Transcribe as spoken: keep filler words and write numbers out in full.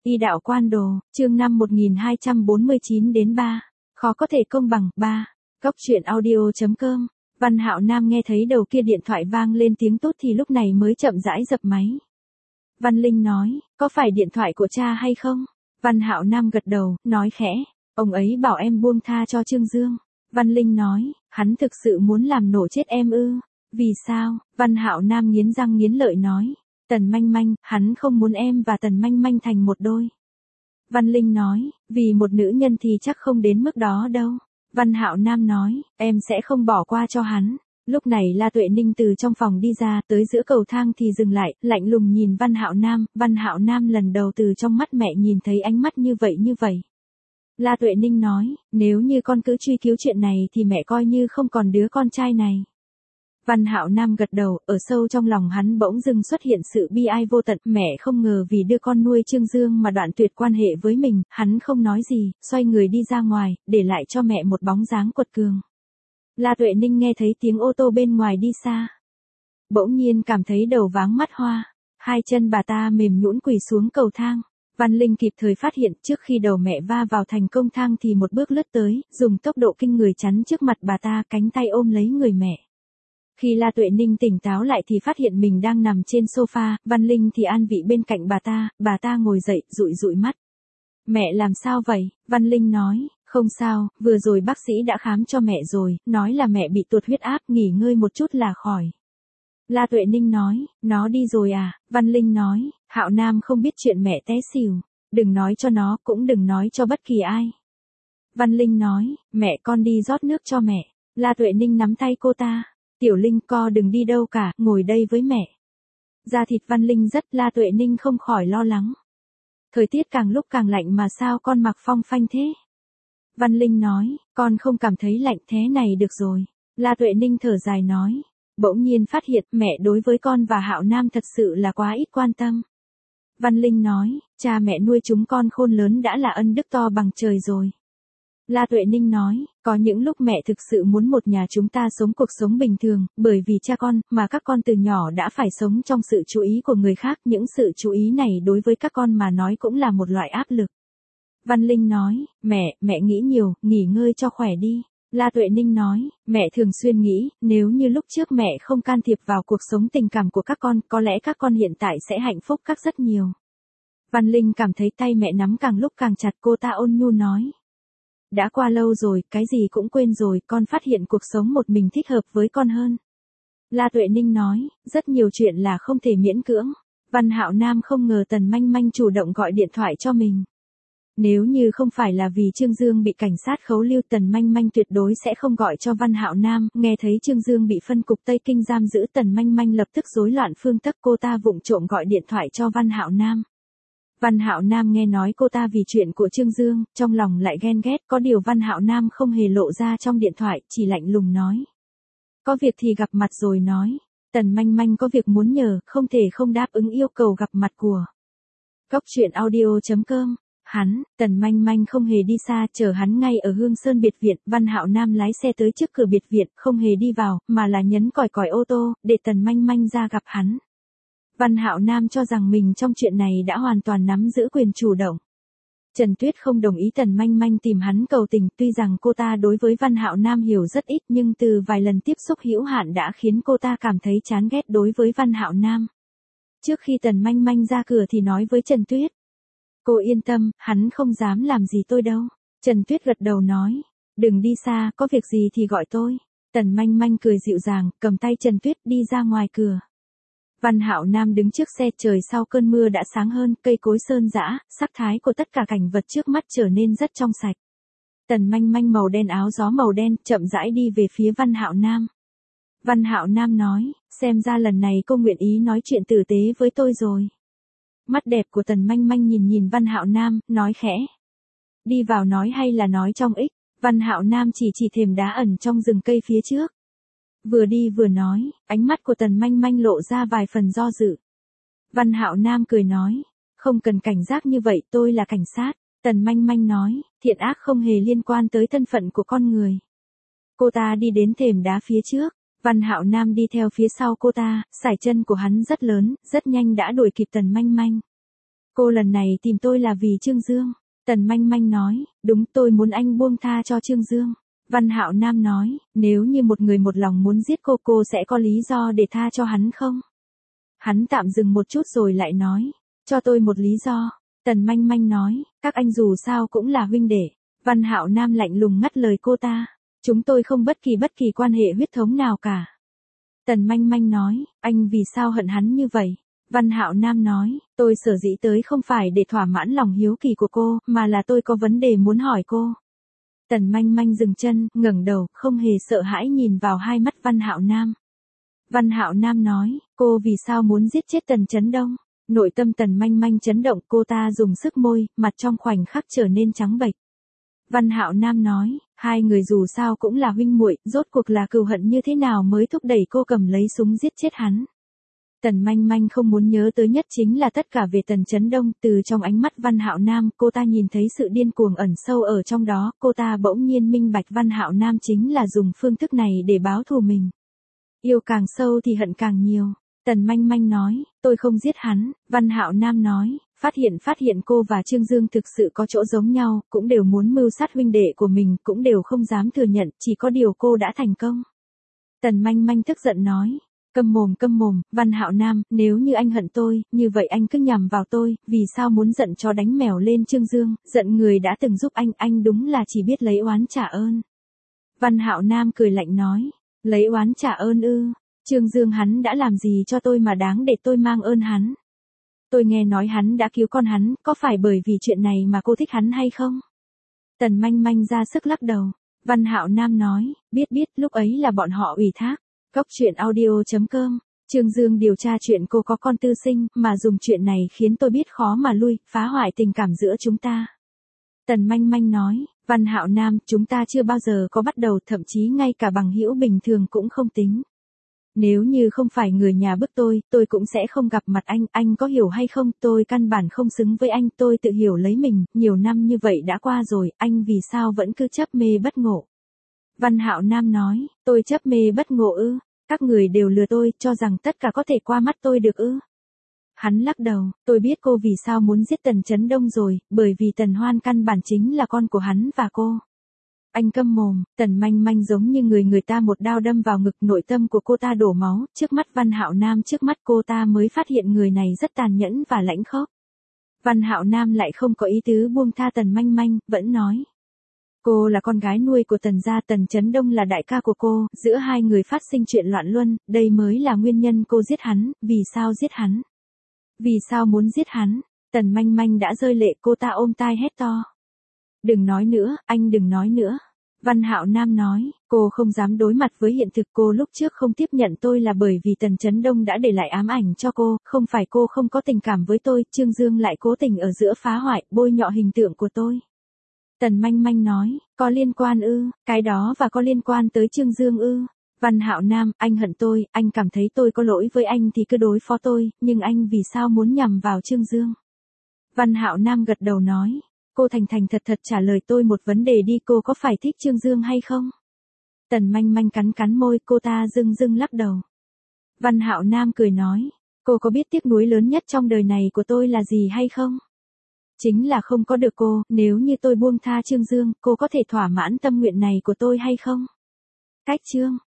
Y đạo quan đồ, chương năm một nghìn hai trăm bốn mươi chín đến ba. Khó có thể công bằng, ba. Góc truyện audio.com. Văn Hạo Nam nghe thấy đầu kia điện thoại vang lên tiếng tốt thì lúc này mới chậm rãi dập máy. Văn Linh nói, có phải điện thoại của cha hay không? Văn Hạo Nam gật đầu, nói khẽ, ông ấy bảo em buông tha cho Trương Dương. Văn Linh nói, hắn thực sự muốn làm nổ chết em ư? Vì sao? Văn Hạo Nam nghiến răng nghiến lợi nói, Tần Manh Manh, hắn không muốn em và Tần Manh Manh thành một đôi. Văn Linh nói, vì một nữ nhân thì chắc không đến mức đó đâu. Văn Hạo Nam nói, em sẽ không bỏ qua cho hắn. Lúc này La Tuệ Ninh từ trong phòng đi ra, tới giữa cầu thang thì dừng lại, lạnh lùng nhìn Văn Hạo Nam. Văn Hạo Nam lần đầu từ trong mắt mẹ nhìn thấy ánh mắt như vậy như vậy. La Tuệ Ninh nói, nếu như con cứ truy cứu chuyện này thì mẹ coi như không còn đứa con trai này. Văn Hạo Nam gật đầu, ở sâu trong lòng hắn bỗng dưng xuất hiện sự bi ai vô tận, mẹ không ngờ vì đưa con nuôi Trương Dương mà đoạn tuyệt quan hệ với mình, hắn không nói gì, xoay người đi ra ngoài, để lại cho mẹ một bóng dáng quật cường. La Tuệ Ninh nghe thấy tiếng ô tô bên ngoài đi xa. Bỗng nhiên cảm thấy đầu váng mắt hoa, hai chân bà ta mềm nhũn quỳ xuống cầu thang. Văn Linh kịp thời phát hiện trước khi đầu mẹ va vào thành công thang thì một bước lướt tới, dùng tốc độ kinh người chắn trước mặt bà ta, cánh tay ôm lấy người mẹ. Khi La Tuệ Ninh tỉnh táo lại thì phát hiện mình đang nằm trên sofa, Văn Linh thì an vị bên cạnh bà ta, bà ta ngồi dậy, dụi dụi mắt. Mẹ làm sao vậy? Văn Linh nói, không sao, vừa rồi bác sĩ đã khám cho mẹ rồi, nói là mẹ bị tụt huyết áp, nghỉ ngơi một chút là khỏi. La Tuệ Ninh nói, nó đi rồi à? Văn Linh nói, Hạo Nam không biết chuyện mẹ té xỉu, đừng nói cho nó, cũng đừng nói cho bất kỳ ai. Văn Linh nói, mẹ con đi rót nước cho mẹ. La Tuệ Ninh nắm tay cô ta. Tiểu Linh, co đừng đi đâu cả, ngồi đây với mẹ. Da thịt Văn Linh rất, La Tuệ Ninh không khỏi lo lắng. Thời tiết càng lúc càng lạnh mà sao con mặc phong phanh thế? Văn Linh nói, con không cảm thấy lạnh thế này được rồi. La Tuệ Ninh thở dài nói, bỗng nhiên phát hiện mẹ đối với con và Hạo Nam thật sự là quá ít quan tâm. Văn Linh nói, cha mẹ nuôi chúng con khôn lớn đã là ân đức to bằng trời rồi. La Tuệ Ninh nói, có những lúc mẹ thực sự muốn một nhà chúng ta sống cuộc sống bình thường, bởi vì cha con, mà các con từ nhỏ đã phải sống trong sự chú ý của người khác, những sự chú ý này đối với các con mà nói cũng là một loại áp lực. Văn Linh nói, mẹ, mẹ nghĩ nhiều, nghỉ ngơi cho khỏe đi. La Tuệ Ninh nói, mẹ thường xuyên nghĩ, nếu như lúc trước mẹ không can thiệp vào cuộc sống tình cảm của các con, có lẽ các con hiện tại sẽ hạnh phúc các rất nhiều. Văn Linh cảm thấy tay mẹ nắm càng lúc càng chặt, cô ta ôn nhu nói. Đã qua lâu rồi, cái gì cũng quên rồi, con phát hiện cuộc sống một mình thích hợp với con hơn. La Tuệ Ninh nói, rất nhiều chuyện là không thể miễn cưỡng. Văn Hạo Nam không ngờ Tần Manh Manh chủ động gọi điện thoại cho mình. Nếu như không phải là vì Trương Dương bị cảnh sát khấu lưu, Tần Manh Manh tuyệt đối sẽ không gọi cho Văn Hạo Nam, nghe thấy Trương Dương bị phân cục Tây Kinh giam giữ, Tần Manh Manh lập tức rối loạn phương tấc, cô ta vụng trộm gọi điện thoại cho Văn Hạo Nam. Văn Hạo Nam nghe nói cô ta vì chuyện của Trương Dương, trong lòng lại ghen ghét, có điều Văn Hạo Nam không hề lộ ra trong điện thoại, chỉ lạnh lùng nói. Có việc thì gặp mặt rồi nói. Tần Manh Manh có việc muốn nhờ, không thể không đáp ứng yêu cầu gặp mặt của. Góc truyện audio.com. Hắn, Tần Manh Manh không hề đi xa, chờ hắn ngay ở Hương Sơn biệt viện, Văn Hạo Nam lái xe tới trước cửa biệt viện, không hề đi vào, mà là nhấn còi còi ô tô, để Tần Manh Manh ra gặp hắn. Văn Hạo Nam cho rằng mình trong chuyện này đã hoàn toàn nắm giữ quyền chủ động. Trần Tuyết không đồng ý Tần Manh Manh tìm hắn cầu tình, tuy rằng cô ta đối với Văn Hạo Nam hiểu rất ít nhưng từ vài lần tiếp xúc hữu hạn đã khiến cô ta cảm thấy chán ghét đối với Văn Hạo Nam. Trước khi Tần Manh Manh ra cửa thì nói với Trần Tuyết. Cô yên tâm, hắn không dám làm gì tôi đâu. Trần Tuyết gật đầu nói, đừng đi xa, có việc gì thì gọi tôi. Tần Manh Manh cười dịu dàng, cầm tay Trần Tuyết đi ra ngoài cửa. Văn Hạo Nam đứng trước xe, trời sau cơn mưa đã sáng hơn, cây cối sơn dã, sắc thái của tất cả cảnh vật trước mắt trở nên rất trong sạch. Tần Manh Manh màu đen, áo gió màu đen, chậm rãi đi về phía Văn Hạo Nam. Văn Hạo Nam nói, xem ra lần này cô nguyện ý nói chuyện tử tế với tôi rồi. Mắt đẹp của Tần Manh Manh nhìn nhìn Văn Hạo Nam, nói khẽ. Đi vào nói hay là nói trong ích? Văn Hạo Nam chỉ chỉ thềm đá ẩn trong rừng cây phía trước. Vừa đi vừa nói, ánh mắt của Tần Manh Manh lộ ra vài phần do dự. Văn Hạo Nam cười nói, không cần cảnh giác như vậy, tôi là cảnh sát. Tần Manh Manh nói, thiện ác không hề liên quan tới thân phận của con người. Cô ta đi đến thềm đá phía trước, Văn Hạo Nam đi theo phía sau cô ta, sải chân của hắn rất lớn, rất nhanh đã đuổi kịp Tần Manh Manh. Cô lần này tìm tôi là vì Trương Dương. Tần Manh Manh nói, đúng tôi muốn anh buông tha cho Trương Dương. Văn Hạo Nam nói, nếu như một người một lòng muốn giết cô cô sẽ có lý do để tha cho hắn không? Hắn tạm dừng một chút rồi lại nói, cho tôi một lý do. Tần Manh Manh nói, các anh dù sao cũng là huynh đệ. Văn Hạo Nam lạnh lùng ngắt lời cô ta, chúng tôi không bất kỳ bất kỳ quan hệ huyết thống nào cả. Tần Manh Manh nói, anh vì sao hận hắn như vậy? Văn Hạo Nam nói, tôi sở dĩ tới không phải để thỏa mãn lòng hiếu kỳ của cô, mà là tôi có vấn đề muốn hỏi cô. Tần Manh Manh dừng chân, ngẩng đầu, không hề sợ hãi nhìn vào hai mắt Văn Hạo Nam. Văn Hạo Nam nói, cô vì sao muốn giết chết Tần Chấn Đông? Nội tâm Tần Manh Manh chấn động, cô ta dùng sức môi, mặt trong khoảnh khắc trở nên trắng bệch. Văn Hạo Nam nói, hai người dù sao cũng là huynh muội, rốt cuộc là cừu hận như thế nào mới thúc đẩy cô cầm lấy súng giết chết hắn. Tần Manh Manh không muốn nhớ tới nhất chính là tất cả về Tần Chấn Đông, từ trong ánh mắt Văn Hạo Nam, cô ta nhìn thấy sự điên cuồng ẩn sâu ở trong đó, cô ta bỗng nhiên minh bạch Văn Hạo Nam chính là dùng phương thức này để báo thù mình. Yêu càng sâu thì hận càng nhiều. Tần Manh Manh nói, tôi không giết hắn. Văn Hạo Nam nói, phát hiện phát hiện cô và Trương Dương thực sự có chỗ giống nhau, cũng đều muốn mưu sát huynh đệ của mình, cũng đều không dám thừa nhận, chỉ có điều cô đã thành công. Tần Manh Manh tức giận nói, câm mồm câm mồm, Văn Hạo Nam, nếu như anh hận tôi, như vậy anh cứ nhằm vào tôi, vì sao muốn giận chó đánh mèo lên Trương Dương, giận người đã từng giúp anh, anh đúng là chỉ biết lấy oán trả ơn. Văn Hạo Nam cười lạnh nói, lấy oán trả ơn ư? Trương Dương hắn đã làm gì cho tôi mà đáng để tôi mang ơn hắn? Tôi nghe nói hắn đã cứu con hắn, có phải bởi vì chuyện này mà cô thích hắn hay không? Tần Manh Manh ra sức lắc đầu. Văn Hạo Nam nói, biết biết, lúc ấy là bọn họ ủy thác. Góc truyện audio chấm com. Trương Dương điều tra chuyện cô có con tư sinh, mà dùng chuyện này khiến tôi biết khó mà lui, phá hoại tình cảm giữa chúng ta. Tần Manh Manh nói, Văn Hạo Nam, chúng ta chưa bao giờ có bắt đầu, thậm chí ngay cả bằng hữu bình thường cũng không tính. Nếu như không phải người nhà bức tôi, tôi cũng sẽ không gặp mặt anh, anh có hiểu hay không, tôi căn bản không xứng với anh, tôi tự hiểu lấy mình, nhiều năm như vậy đã qua rồi, anh vì sao vẫn cứ chấp mê bất ngộ. Văn Hạo Nam nói, tôi chấp mê bất ngộ ư, các người đều lừa tôi, cho rằng tất cả có thể qua mắt tôi được ư. Hắn lắc đầu, tôi biết cô vì sao muốn giết Tần Chấn Đông rồi, bởi vì Tần Hoan căn bản chính là con của hắn và cô. Anh câm mồm. Tần Manh Manh giống như người người ta một đao đâm vào ngực, nội tâm của cô ta đổ máu, trước mắt Văn Hạo Nam, trước mắt cô ta mới phát hiện người này rất tàn nhẫn và lãnh khốc. Văn Hạo Nam lại không có ý tứ buông tha Tần Manh Manh, vẫn nói. Cô là con gái nuôi của Tần gia, Tần Chấn Đông là đại ca của cô, giữa hai người phát sinh chuyện loạn luân, đây mới là nguyên nhân cô giết hắn, vì sao giết hắn? Vì sao muốn giết hắn? Tần Manh Manh đã rơi lệ, cô ta ôm tai hét to. Đừng nói nữa, anh đừng nói nữa. Văn Hạo Nam nói, cô không dám đối mặt với hiện thực, cô lúc trước không tiếp nhận tôi là bởi vì Tần Chấn Đông đã để lại ám ảnh cho cô, không phải cô không có tình cảm với tôi, Trương Dương lại cố tình ở giữa phá hoại, bôi nhọ hình tượng của tôi. Tần Manh Manh nói, có liên quan ư, cái đó và có liên quan tới Trương Dương ư. Văn Hạo Nam, anh hận tôi, anh cảm thấy tôi có lỗi với anh thì cứ đối phó tôi, nhưng anh vì sao muốn nhằm vào Trương Dương? Văn Hạo Nam gật đầu nói. Cô thành thành thật thật trả lời tôi một vấn đề đi, cô có phải thích Trương Dương hay không? Tần Manh Manh cắn cắn môi, cô ta dưng dưng lắc đầu. Văn Hạo Nam cười nói, cô có biết tiếc nuối lớn nhất trong đời này của tôi là gì hay không? Chính là không có được cô, nếu như tôi buông tha Trương Dương, cô có thể thỏa mãn tâm nguyện này của tôi hay không? Cách chương